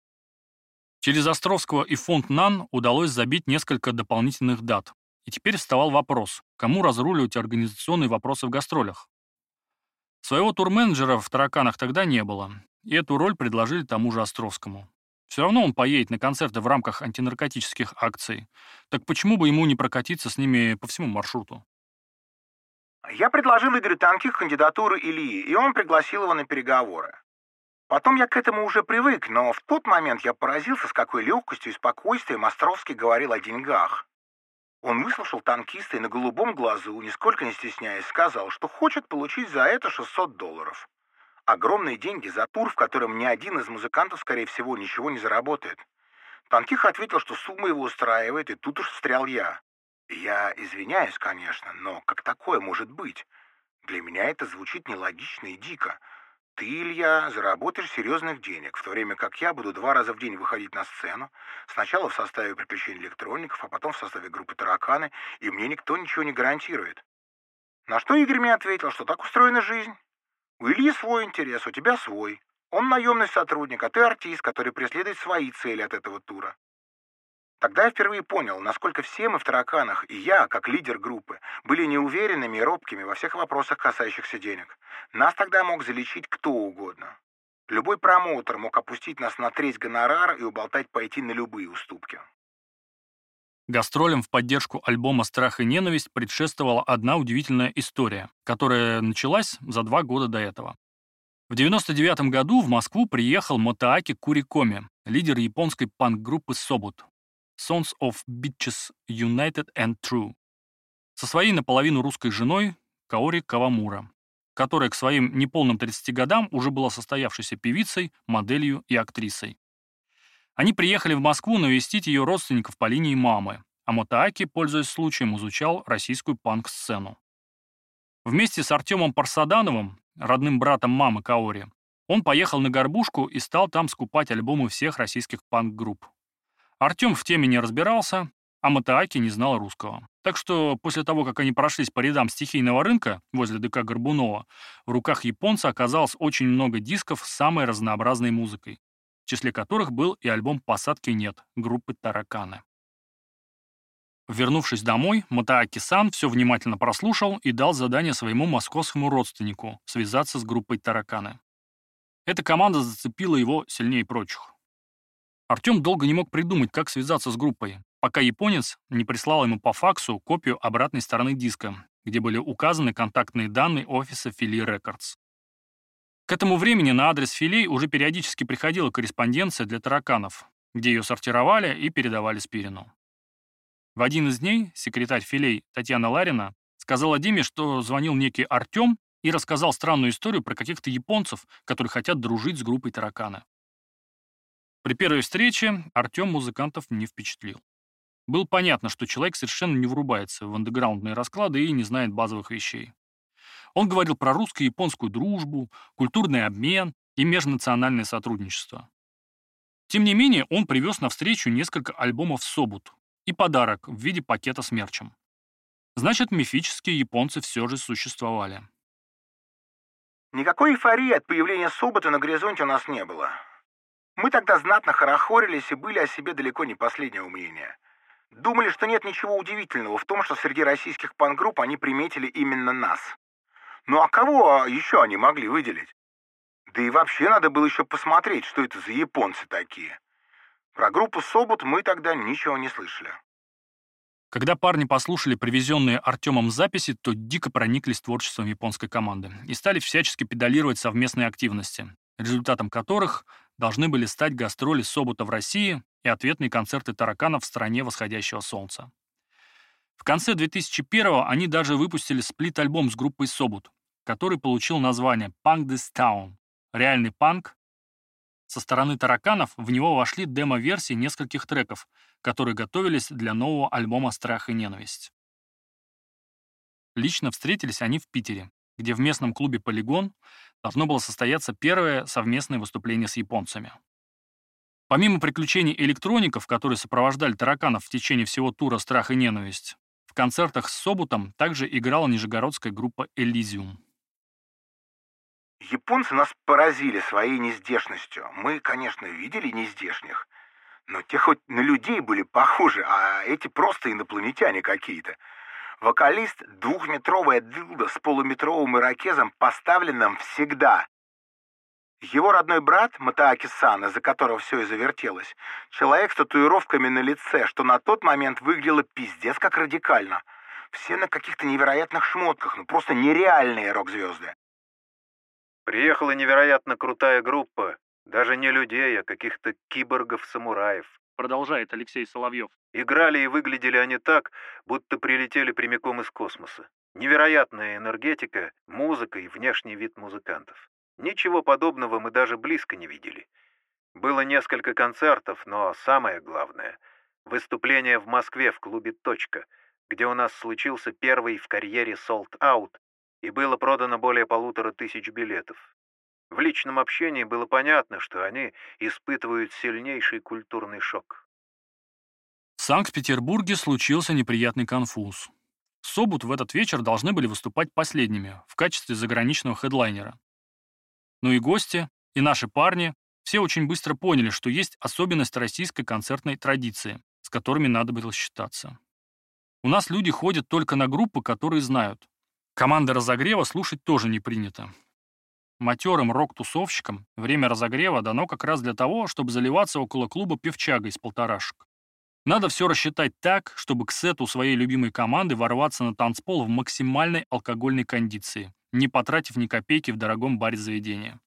Через Островского и фонд НАН удалось забить несколько дополнительных дат. И теперь вставал вопрос, кому разруливать организационные вопросы в гастролях. Своего турменеджера в «Тараканах» тогда не было, и эту роль предложили тому же Островскому. Все равно он поедет на концерты в рамках антинаркотических акций. Так почему бы ему не прокатиться с ними по всему маршруту? Я предложил Игорю Тонких кандидатуру Ильи, и он пригласил его на переговоры. Потом я к этому уже привык, но в тот момент я поразился, с какой легкостью и спокойствием Островский говорил о деньгах. Он выслушал танкиста и на голубом глазу, нисколько не стесняясь, сказал, что хочет получить за это $600. Огромные деньги за тур, в котором ни один из музыкантов, скорее всего, ничего не заработает. Тонких ответил, что сумма его устраивает, и тут уж встрял я. Я извиняюсь, конечно, но как такое может быть? Для меня это звучит нелогично и дико. Ты, Илья, заработаешь серьезных денег, в то время как я буду 2 раза в день выходить на сцену, сначала в составе «Приключений электроников», а потом в составе группы «Тараканы», и мне никто ничего не гарантирует. На что Игорь мне ответил, что так устроена жизнь. У Ильи свой интерес, у тебя свой. Он наемный сотрудник, а ты артист, который преследует свои цели от этого тура. Тогда я впервые понял, насколько все мы в «Тараканах», и я, как лидер группы, были неуверенными и робкими во всех вопросах, касающихся денег. Нас тогда мог залечить кто угодно. Любой промоутер мог опустить нас на треть гонорара и уболтать пойти на любые уступки. Гастролям в поддержку альбома «Страх и ненависть» предшествовала одна удивительная история, которая началась за 2 года до этого. В 1999 году в Москву приехал Мотоаки Курикоми, лидер японской панк-группы Собут Sons of Bitches United and True, со своей наполовину русской женой Каори Кавамура, которая к своим неполным 30 годам уже была состоявшейся певицей, моделью и актрисой. Они приехали в Москву навестить ее родственников по линии мамы, а Мотоаки, пользуясь случаем, изучал российскую панк-сцену. Вместе с Артемом Парсадановым, родным братом мамы Каори, он поехал на Горбушку и стал там скупать альбомы всех российских панк-групп. Артем в теме не разбирался, а Мотоаки не знал русского. Так что после того, как они прошлись по рядам стихийного рынка возле ДК Горбунова, в руках японца оказалось очень много дисков с самой разнообразной музыкой, в числе которых был и альбом «Посадки нет» группы «Тараканы». Вернувшись домой, Матааки-сан все внимательно прослушал и дал задание своему московскому родственнику связаться с группой «Тараканы». Эта команда зацепила его сильнее прочих. Артем долго не мог придумать, как связаться с группой, пока японец не прислал ему по факсу копию обратной стороны диска, где были указаны контактные данные офиса Philly Records. К этому времени на адрес Philly уже периодически приходила корреспонденция для «Тараканов», где ее сортировали и передавали Спирину. В один из дней секретарь Philly Татьяна Ларина сказала Диме, что звонил некий Артем и рассказал странную историю про каких-то японцев, которые хотят дружить с группой «Тараканы». При первой встрече Артем музыкантов не впечатлил. Было понятно, что человек совершенно не врубается в андеграундные расклады и не знает базовых вещей. Он говорил про русско-японскую дружбу, культурный обмен и межнациональное сотрудничество. Тем не менее, он привез на встречу несколько альбомов «Собут» и подарок в виде пакета с мерчем. Значит, мифические японцы все же существовали. Никакой эйфории от появления Собота на горизонте у нас не было. Мы тогда знатно хорохорились и были о себе далеко не последнего мнения. Думали, что нет ничего удивительного в том, что среди российских панк-групп они приметили именно нас. Ну а кого еще они могли выделить? Да и вообще надо было еще посмотреть, что это за японцы такие. Про группу «Собот» мы тогда ничего не слышали. Когда парни послушали привезенные Артемом записи, то дико прониклись творчеством японской команды и стали всячески педалировать совместные активности, результатом которых должны были стать гастроли «Собота» в России и ответные концерты «Тараканов» в стране восходящего солнца. В конце 2001-го они даже выпустили сплит-альбом с группой «Собот», который получил название «Punk This Town» — реальный панк. Со стороны «Тараканов» в него вошли демо-версии нескольких треков, которые готовились для нового альбома «Страх и ненависть». Лично встретились они в Питере, где в местном клубе «Полигон» должно было состояться первое совместное выступление с японцами. Помимо приключений электроников, которые сопровождали «Тараканов» в течение всего тура «Страх и ненависть», в концертах с Собутом также играла нижегородская группа «Элизиум». Японцы нас поразили своей нездешностью. Мы, конечно, видели нездешних, но те хоть на людей были похожи, а эти просто инопланетяне какие-то. Вокалист — двухметровая дылда с полуметровым ирокезом, поставленным всегда. Его родной брат, Матааки-сан, из-за которого все и завертелось, человек с татуировками на лице, что на тот момент выглядело пиздец как радикально. Все на каких-то невероятных шмотках, ну просто нереальные рок-звезды. Приехала невероятно крутая группа, даже не людей, а каких-то киборгов-самураев. Продолжает Алексей Соловьев. Играли и выглядели они так, будто прилетели прямиком из космоса. Невероятная энергетика, музыка и внешний вид музыкантов. Ничего подобного мы даже близко не видели. Было несколько концертов, но самое главное — выступление в Москве в клубе «Точка», где у нас случился первый в карьере Sold Out, и было продано более 1500 билетов. В личном общении было понятно, что они испытывают сильнейший культурный шок. В Санкт-Петербурге случился неприятный конфуз. Собут в этот вечер должны были выступать последними в качестве заграничного хедлайнера. Ну и гости, и наши парни все очень быстро поняли, что есть особенность российской концертной традиции, с которыми надо было считаться. У нас люди ходят только на группы, которые знают. Команды разогрева слушать тоже не принято. Матерым рок-тусовщикам время разогрева дано как раз для того, чтобы заливаться около клуба певчагой из полторашек. Надо все рассчитать так, чтобы к сету своей любимой команды ворваться на танцпол в максимальной алкогольной кондиции, не потратив ни копейки в дорогом баре заведения.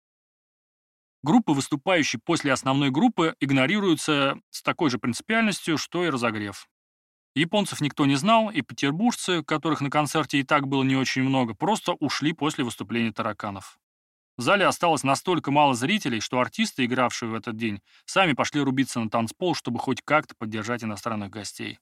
Группы, выступающие после основной группы, игнорируются с такой же принципиальностью, что и разогрев. Японцев никто не знал, и петербуржцы, которых на концерте и так было не очень много, просто ушли после выступления «Тараканов». В зале осталось настолько мало зрителей, что артисты, игравшие в этот день, сами пошли рубиться на танцпол, чтобы хоть как-то поддержать иностранных гостей.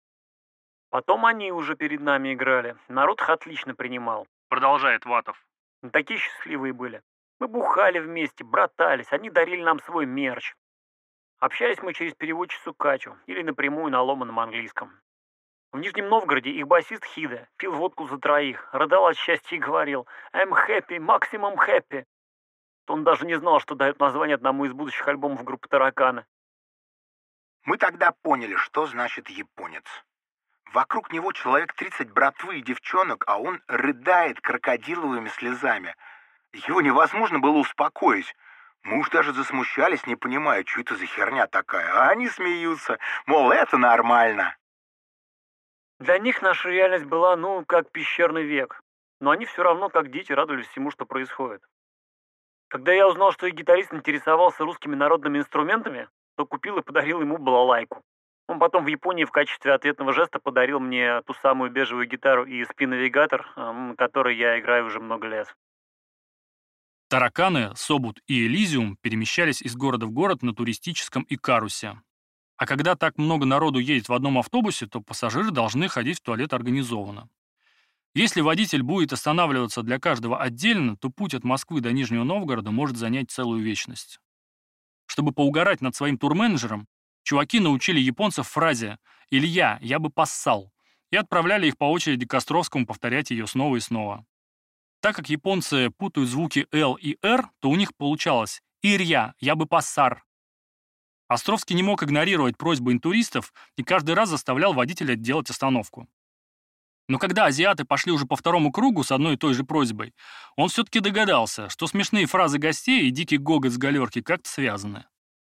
Потом они уже перед нами играли. Народ их отлично принимал. Продолжает Ватов. Такие счастливые были. Мы бухали вместе, братались, они дарили нам свой мерч. Общались мы через переводчицу Катю или напрямую на ломаном английском. В Нижнем Новгороде их басист Хиде пил водку за троих, рыдал от счастья и говорил «I'm happy, maximum happy». Он даже не знал, что дает название одному из будущих альбомов группы «Тараканы». Мы тогда поняли, что значит японец. Вокруг него человек 30 братвы и девчонок, а он рыдает крокодиловыми слезами. Его невозможно было успокоить. Мы уж даже засмущались, не понимая, что это за херня такая. А они смеются, мол, это нормально. Для них наша реальность была, как пещерный век. Но они все равно, как дети, радовались всему, что происходит. Когда я узнал, что их гитарист интересовался русскими народными инструментами, то купил и подарил ему балалайку. Он потом в Японии в качестве ответного жеста подарил мне ту самую бежевую гитару и спин-навигатор, на которой я играю уже много лет. Тараканы, Собут и Элизиум перемещались из города в город на туристическом Икарусе. А когда так много народу едет в одном автобусе, то пассажиры должны ходить в туалет организованно. Если водитель будет останавливаться для каждого отдельно, то путь от Москвы до Нижнего Новгорода может занять целую вечность. Чтобы поугарать над своим турменеджером, чуваки научили японцев фразе «Илья, я бы поссал» и отправляли их по очереди к Островскому повторять ее снова и снова. Так как японцы путают звуки «Л» и «Р», то у них получалось «Ирья, я бы поссар». Островский не мог игнорировать просьбы интуристов и каждый раз заставлял водителя делать остановку. Но когда азиаты пошли уже по второму кругу с одной и той же просьбой, он все-таки догадался, что смешные фразы гостей и дикий гогот с галерки как-то связаны.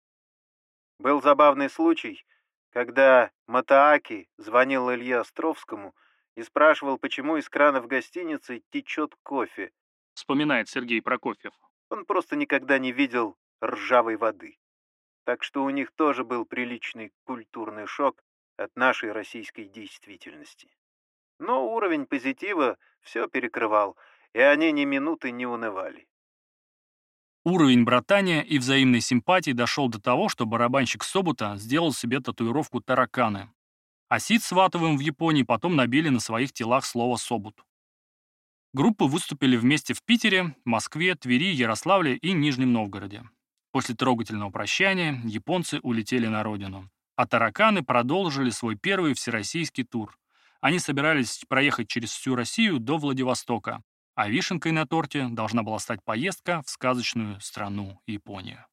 Был забавный случай, когда Матааки звонил Илье Островскому и спрашивал, почему из крана в гостинице течет кофе. Вспоминает Сергей Прокофьев. Он просто никогда не видел ржавой воды. Так что у них тоже был приличный культурный шок от нашей российской действительности. Но уровень позитива все перекрывал, и они ни минуты не унывали. Уровень братания и взаимной симпатии дошел до того, что барабанщик Собута сделал себе татуировку тараканы. А Сид с Ватовым в Японии потом набили на своих телах слово «Собут». Группы выступили вместе в Питере, Москве, Твери, Ярославле и Нижнем Новгороде. После трогательного прощания японцы улетели на родину, а тараканы продолжили свой первый всероссийский тур. Они собирались проехать через всю Россию до Владивостока, а вишенкой на торте должна была стать поездка в сказочную страну Японию.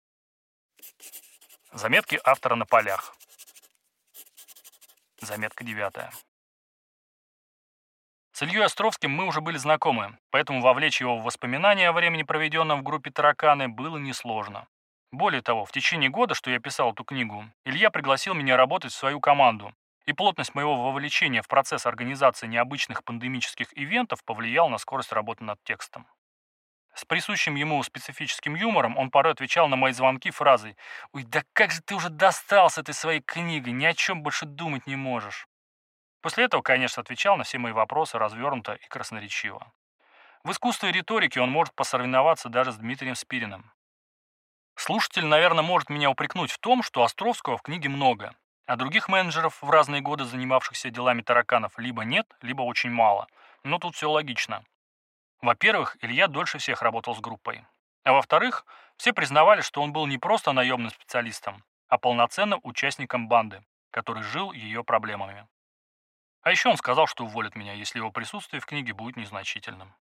Заметки автора на полях. Заметка 9. С Ильей Островским мы уже были знакомы, поэтому вовлечь его в воспоминания о времени, проведенном в группе «Тараканы», было несложно. Более того, в течение года, что я писал эту книгу, Илья пригласил меня работать в свою команду, и плотность моего вовлечения в процесс организации необычных пандемических ивентов повлияла на скорость работы над текстом. С присущим ему специфическим юмором он порой отвечал на мои звонки фразой «Ой, да как же ты уже достал с этой своей книгой, ни о чем больше думать не можешь». После этого, конечно, отвечал на все мои вопросы развернуто и красноречиво. В искусстве риторики он может посоревноваться даже с Дмитрием Спириным. Слушатель, наверное, может меня упрекнуть в том, что Островского в книге много, а других менеджеров, в разные годы занимавшихся делами тараканов, либо нет, либо очень мало. Но тут все логично. Во-первых, Илья дольше всех работал с группой. А во-вторых, все признавали, что он был не просто наемным специалистом, а полноценным участником банды, который жил ее проблемами. А еще он сказал, что уволит меня, если его присутствие в книге будет незначительным.